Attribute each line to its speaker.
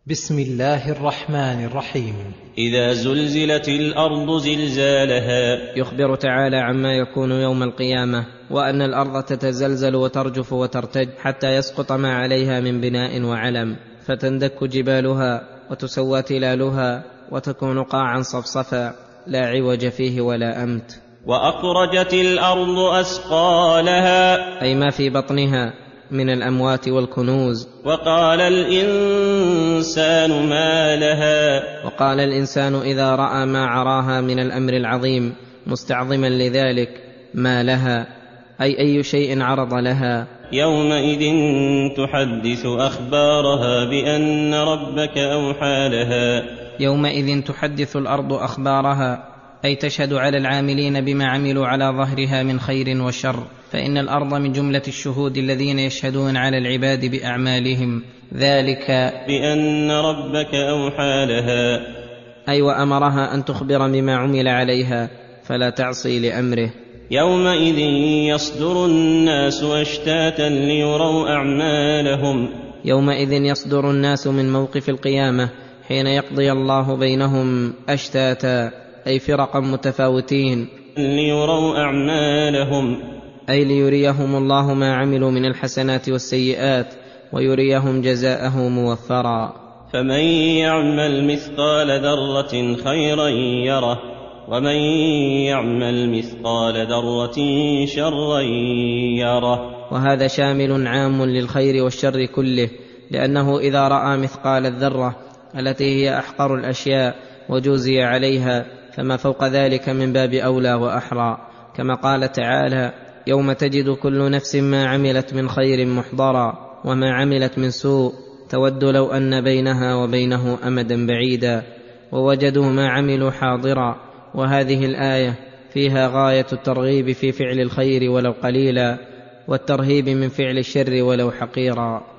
Speaker 1: بسم الله الرحمن الرحيم.
Speaker 2: إذا زلزلت الأرض زلزالها.
Speaker 3: يخبر تعالى عما يكون يوم القيامة، وأن الأرض تتزلزل وترجف وترتج حتى يسقط ما عليها من بناء وعلم، فتندك جبالها وتسوى تلالها وتكون قاعا صفصفا لا عوج فيه ولا أمت.
Speaker 2: وأخرجت الأرض أثقالها،
Speaker 3: أي ما في بطنها من الأموات والكنوز.
Speaker 2: وقال الإنسان ما لها.
Speaker 3: وقال الإنسان إذا رأى ما عراها من الأمر العظيم مستعظما لذلك: ما لها، أي شيء عرض لها.
Speaker 2: يومئذ تحدث أخبارها بأن ربك أوحى لها.
Speaker 3: يومئذ تحدث الأرض أخبارها، أي تشهد على العاملين بما عملوا على ظهرها من خير وشر، فإن الأرض من جملة الشهود الذين يشهدون على العباد بأعمالهم، ذلك
Speaker 2: بأن ربك أوحى لها،
Speaker 3: أي وأمرها أن تخبر بما عمل عليها فلا تعصي لأمره.
Speaker 2: يومئذ يصدر الناس أشتاتا ليروا أعمالهم.
Speaker 3: يومئذ يصدر الناس من موقف القيامة حين يقضي الله بينهم أشتاتا، أي فرقا متفاوتين،
Speaker 2: ليروا أعمالهم،
Speaker 3: أي ليريهم الله ما عملوا من الحسنات والسيئات ويريهم جزاءه موفرا.
Speaker 2: فمن يعمل مثقال ذرة خيرا يره، ومن يعمل مثقال ذرة شرا يره.
Speaker 3: وهذا شامل عام للخير والشر كله، لأنه إذا رأى مثقال الذرة التي هي أحقر الأشياء وجوزي عليها، فما فوق ذلك من باب أولى وأحرى، كما قال تعالى: يوم تجد كل نفس ما عملت من خير محضرا وما عملت من سوء تود لو أن بينها وبينه أمدا بعيدا ووجدوا ما عملوا حاضرا. وهذه الآية فيها غاية الترغيب في فعل الخير ولو قليلا، والترهيب من فعل الشر ولو حقيرا.